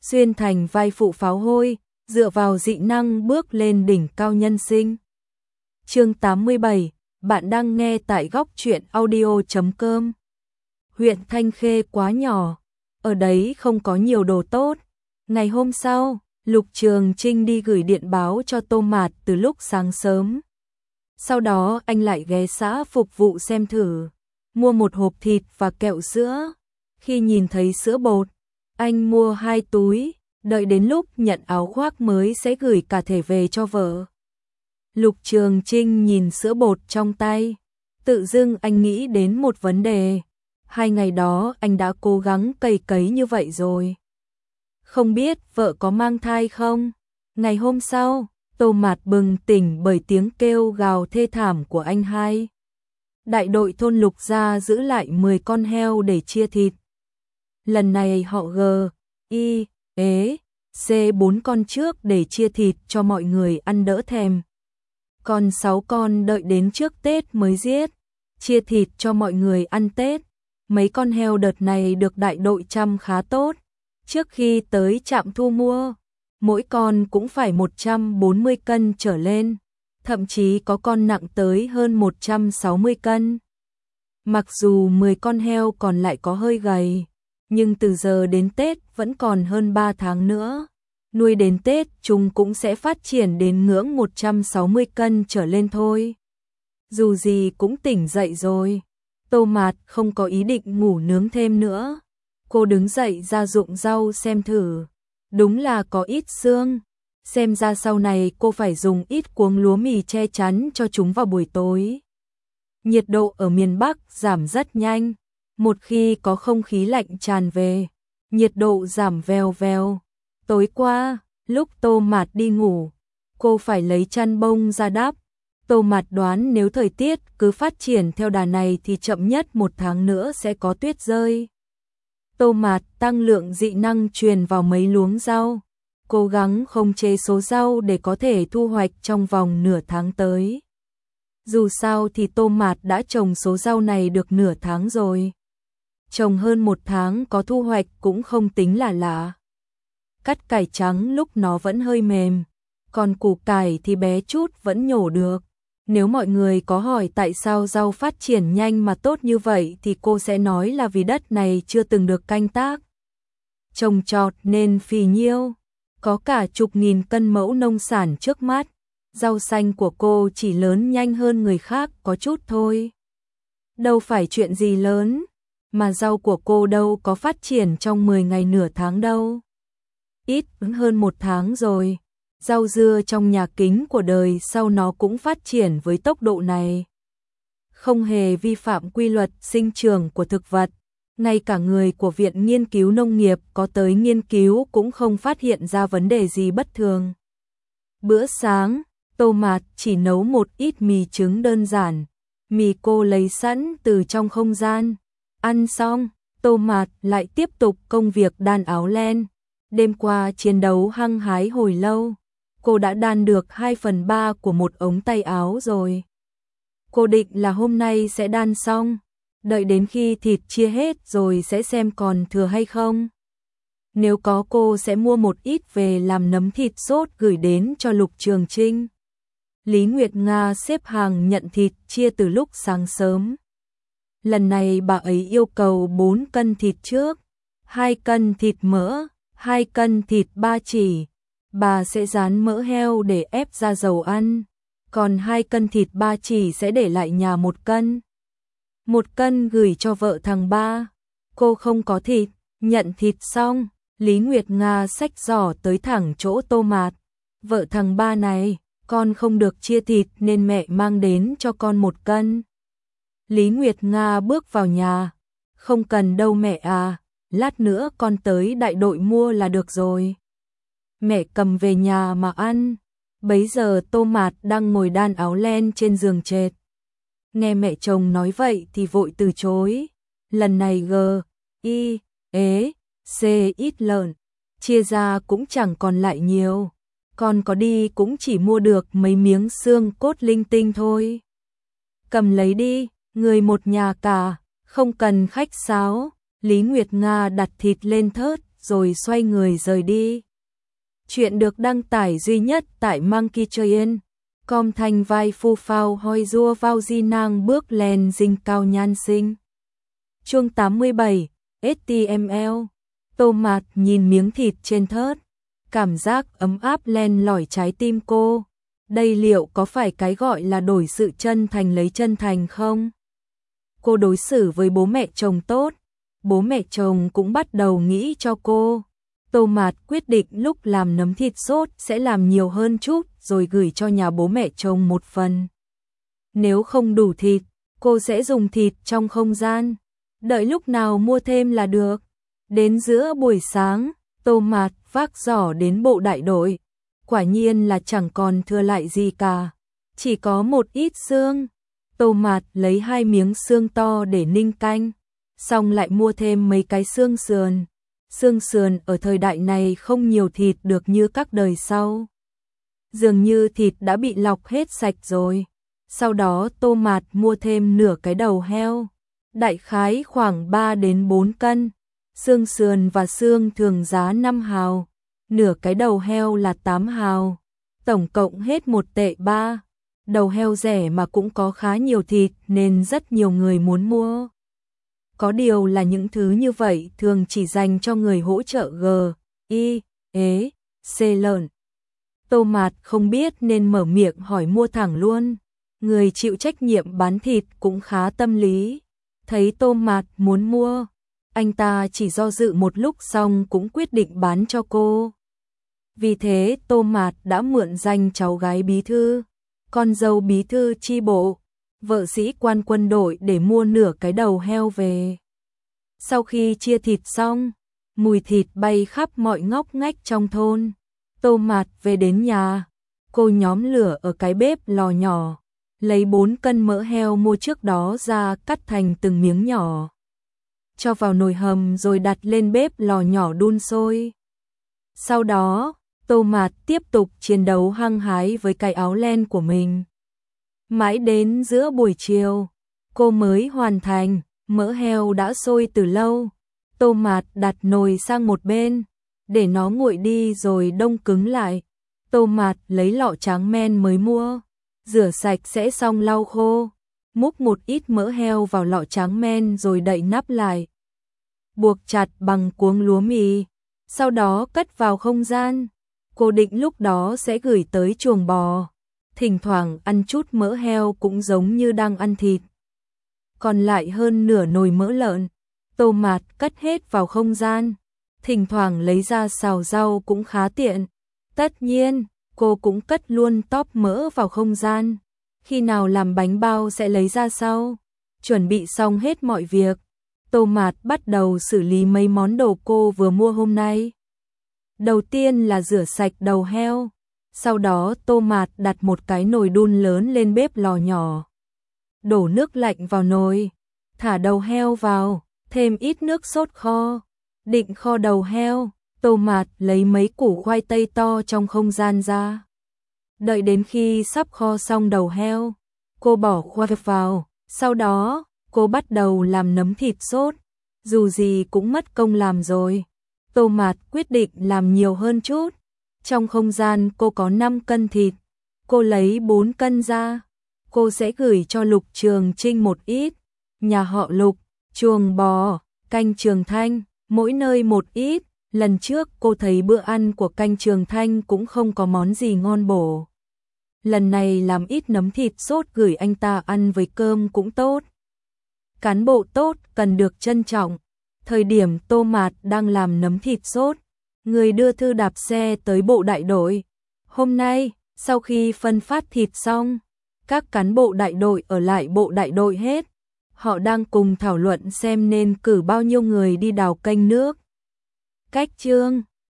xuyên thành vai phụ pháo hôi, dựa vào dị năng bước lên đỉnh cao nhân sinh. Chương 87, bạn đang nghe tại góc truyện audio.com. Huyện Thanh Khê quá nhỏ, ở đấy không có nhiều đồ tốt. Ngày hôm sau, Lục Trường Trinh đi gửi điện báo cho Tô Mạt từ lúc sáng sớm. Sau đó anh lại ghé xã phục vụ xem thử, mua một hộp thịt và kẹo sữa. Khi nhìn thấy sữa bột, anh mua 2 túi, đợi đến lúc nhận áo khoác mới sẽ gửi cả thể về cho vợ. Lục Trường Trinh nhìn sữa bột trong tay, tự dưng anh nghĩ đến một vấn đề. 2 ngày đó anh đã cố gắng cày cấy như vậy rồi. Không biết vợ có mang thai không? Ngày hôm sau, Tô Mạt bừng tỉnh bởi tiếng kêu gào thê thảm của anh hai. Đại đội thôn Lục gia giữ lại 10 con heo để chia thịt. Lần này họ C 4 con trước để chia thịt cho mọi người ăn đỡ thèm. Còn 6 con đợi đến trước Tết mới giết, chia thịt cho mọi người ăn Tết. Mấy con heo đợt này được đại đội chăm khá tốt. Trước khi tới trạm thu mua, mỗi con cũng phải 140 cân trở lên, thậm chí có con nặng tới hơn 160 cân. Mặc dù 10 con heo còn lại có hơi gầy, nhưng từ giờ đến Tết vẫn còn hơn 3 tháng nữa. Nuôi đến Tết chúng cũng sẽ phát triển đến ngưỡng 160 cân trở lên thôi. Dù gì cũng tỉnh dậy rồi, Tô Mạt không có ý định ngủ nướng thêm nữa. Cô đứng dậy ra ruộng rau xem thử, đúng là có ít xương. Xem ra sau này cô phải dùng ít cuống lúa mì che chắn cho chúng vào buổi tối. Nhiệt độ ở miền Bắc giảm rất nhanh, một khi có không khí lạnh tràn về, nhiệt độ giảm vèo vèo. Tối qua, lúc Tô Mạt đi ngủ, cô phải lấy chăn bông ra đắp. Tô Mạt đoán nếu thời tiết cứ phát triển theo đà này thì chậm nhất 1 tháng nữa sẽ có tuyết rơi. Tô Mạt tăng lượng dị năng truyền vào mấy luống rau, cố gắng khống chế số rau để có thể thu hoạch trong vòng nửa tháng tới. Dù sao thì Tô Mạt đã trồng số rau này được nửa tháng rồi. Trồng hơn 1 tháng có thu hoạch cũng không tính là lạ. Cắt cải trắng lúc nó vẫn hơi mềm, còn củ cải thì bé chút vẫn nhổ được. Nếu mọi người có hỏi tại sao rau phát triển nhanh mà tốt như vậy thì cô sẽ nói là vì đất này chưa từng được canh tác. Trồng trọt nên phì nhiêu, có cả chục nghìn cân mẫu nông sản trước mắt. Rau xanh của cô chỉ lớn nhanh hơn người khác có chút thôi. Đâu phải chuyện gì lớn, mà rau của cô đâu có phát triển trong 10 ngày nửa tháng đâu. Ít hơn 1 tháng rồi. Rau dưa trong nhà kính của đời sau nó cũng phát triển với tốc độ này. Không hề vi phạm quy luật sinh trưởng của thực vật. Ngay cả người của Viện Nghiên cứu Nông nghiệp có tới nghiên cứu cũng không phát hiện ra vấn đề gì bất thường. Bữa sáng, Tô Mạt chỉ nấu một ít mì trứng đơn giản. Mì cô lấy sẵn từ trong không gian. Ăn xong, Tô Mạt lại tiếp tục công việc đan áo len. Đêm qua chiến đấu hăng hái hồi lâu, cô đã đan được 2/3 của một ống tay áo rồi. Cô định là hôm nay sẽ đan xong, đợi đến khi thịt chia hết rồi sẽ xem còn thừa hay không. Nếu có cô sẽ mua một ít về làm nấm thịt sốt gửi đến cho Lục Trường Trinh. Lý Nguyệt Nga xếp hàng nhận thịt chia từ lúc sáng sớm. Lần này bà ấy yêu cầu 4 cân thịt trước, 2 cân thịt mỡ, 2 cân thịt ba chỉ. Bà sẽ rán mỡ heo để ép ra dầu ăn, còn 2 cân thịt ba chỉ sẽ để lại nhà 1 cân. 1 cân gửi cho vợ thằng ba. Cô không có thịt, nhận thịt xong, Lý Nguyệt Nga xách giỏ tới thẳng chỗ Tô Mạt. Vợ thằng ba này, con không được chia thịt nên mẹ mang đến cho con 1 cân. Lý Nguyệt Nga bước vào nhà. Không cần đâu mẹ à, lát nữa con tới đại đội mua là được rồi. Mẹ cầm về nhà mà ăn. Bấy giờ Tô Mạt đang ngồi đan áo len trên giường trệt. Nghe mẹ chồng nói vậy thì vội từ chối. Lần này ít lợn, chia ra cũng chẳng còn lại nhiều. Con có đi cũng chỉ mua được mấy miếng xương cốt linh tinh thôi. Cầm lấy đi, người một nhà cả, không cần khách sáo. Lý Nguyệt Nga đặt thịt lên thớt rồi xoay người rời đi. Chuyện được đăng tải duy nhất tại monkeytrain.com. Thành vai phu phao hoi rua vào di nàng bước lên dinh cao nhan sinh. Chương 87, HTML. Tô Mạt nhìn miếng thịt trên thớt, cảm giác ấm áp len lỏi trái tim cô. Đây liệu có phải cái gọi là đổi sự chân thành lấy chân thành không? Cô đối xử với bố mẹ chồng tốt, bố mẹ chồng cũng bắt đầu nghĩ cho cô. Tô Mạt quyết định lúc làm nấm thịt sốt sẽ làm nhiều hơn chút rồi gửi cho nhà bố mẹ chồng một phần. Nếu không đủ thịt, cô sẽ dùng thịt trong không gian, đợi lúc nào mua thêm là được. Đến giữa buổi sáng, Tô Mạt vác giỏ đến bộ đại đội. Quả nhiên là chẳng còn thừa lại gì cả, chỉ có một ít xương. Tô Mạt lấy 2 miếng xương to để ninh canh, xong lại mua thêm mấy cái xương sườn. Xương sườn ở thời đại này không nhiều thịt được như các đời sau. Dường như thịt đã bị lọc hết sạch rồi. Sau đó Tô Mạt mua thêm nửa cái đầu heo, đại khái khoảng 3 đến 4 cân. Xương sườn và xương thường giá 5 hào, nửa cái đầu heo là 8 hào, tổng cộng hết 1 tệ 3. Đầu heo rẻ mà cũng có khá nhiều thịt nên rất nhiều người muốn mua. Có điều là những thứ như vậy thường chỉ dành cho người hỗ trợ GIEC lợn. Tô Mạt không biết nên mở miệng hỏi mua thẳng luôn. Người chịu trách nhiệm bán thịt cũng khá tâm lý. Thấy Tô Mạt muốn mua, anh ta chỉ do dự một lúc xong cũng quyết định bán cho cô. Vì thế Tô Mạt đã mượn danh cháu gái bí thư, con dâu bí thư chi bộ, vợ sĩ quan quân đội để mua nửa cái đầu heo về. Sau khi chia thịt xong, mùi thịt bay khắp mọi ngóc ngách trong thôn. Tô Mạt về đến nhà, cô nhóm lửa ở cái bếp lò nhỏ, lấy 4 cân mỡ heo mua trước đó ra cắt thành từng miếng nhỏ, cho vào nồi hầm rồi đặt lên bếp lò nhỏ đun sôi. Sau đó, Tô Mạt tiếp tục chiến đấu hăng hái với cái áo len của mình. Mãi đến giữa buổi chiều, cô mới hoàn thành. Mỡ heo đã sôi từ lâu. Tô Mạt đặt nồi sang một bên, để nó nguội đi rồi đông cứng lại. Tô Mạt lấy lọ tráng men mới mua, rửa sạch sẽ xong lau khô, múc một ít mỡ heo vào lọ tráng men rồi đậy nắp lại. Buộc chặt bằng cuống lúa mì, sau đó cất vào không gian. Cô định lúc đó sẽ gửi tới chuồng bò, thỉnh thoảng ăn chút mỡ heo cũng giống như đang ăn thịt. Còn lại hơn nửa nồi mỡ lợn, Tô Mạt cất hết vào không gian, thỉnh thoảng lấy ra xào rau cũng khá tiện. Tất nhiên, cô cũng cất luôn tóp mỡ vào không gian, khi nào làm bánh bao sẽ lấy ra sau. Chuẩn bị xong hết mọi việc, Tô Mạt bắt đầu xử lý mấy món đồ cô vừa mua hôm nay. Đầu tiên là rửa sạch đầu heo, sau đó Tô Mạt đặt một cái nồi đun lớn lên bếp lò nhỏ. Đổ nước lạnh vào nồi, thả đầu heo vào, thêm ít nước sốt kho. Định kho đầu heo, Tô Mạt lấy mấy củ khoai tây to trong không gian ra. Đợi đến khi sắp kho xong đầu heo, cô bỏ khoai vào, sau đó cô bắt đầu làm nấm thịt sốt. Dù gì cũng mất công làm rồi, Tô Mạt quyết định làm nhiều hơn chút. Trong không gian cô có 5 cân thịt, cô lấy 4 cân ra. Cô sẽ gửi cho Lục Trường Trinh một ít, nhà họ Lục, chuồng bò, canh Trường Thanh, mỗi nơi một ít. Lần trước cô thấy bữa ăn của canh Trường Thanh cũng không có món gì ngon bổ. Lần này làm ít nấm thịt sốt gửi anh ta ăn với cơm cũng tốt. Cán bộ tốt cần được trân trọng. Thời điểm Tô Mạt đang làm nấm thịt sốt, người đưa thư đạp xe tới bộ đại đội. Hôm nay, sau khi phân phát thịt xong, các cán bộ đại đội ở lại bộ đại đội hết. Họ đang cùng thảo luận xem nên cử bao nhiêu người đi đào kênh nước. Cách chương